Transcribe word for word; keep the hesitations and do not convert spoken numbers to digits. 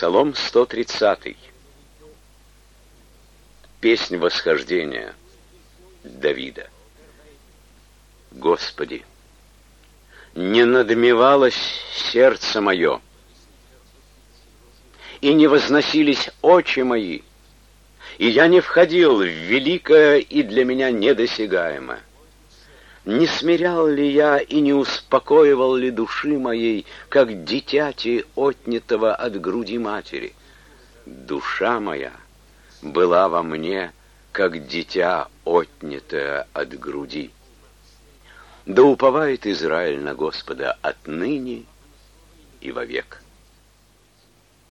Псалом сто тридцатый. Песнь восхождения Давида. Господи, не надмевалось сердце мое, и не возносились очи мои, и я не входил в великое и для меня недосягаемое. Не смирял ли я и не успокоивал ли души моей, как дитяти, отнятого от груди матери? Душа моя была во мне, как дитя, отнятое от груди. Да уповает Израиль на Господа отныне и вовек.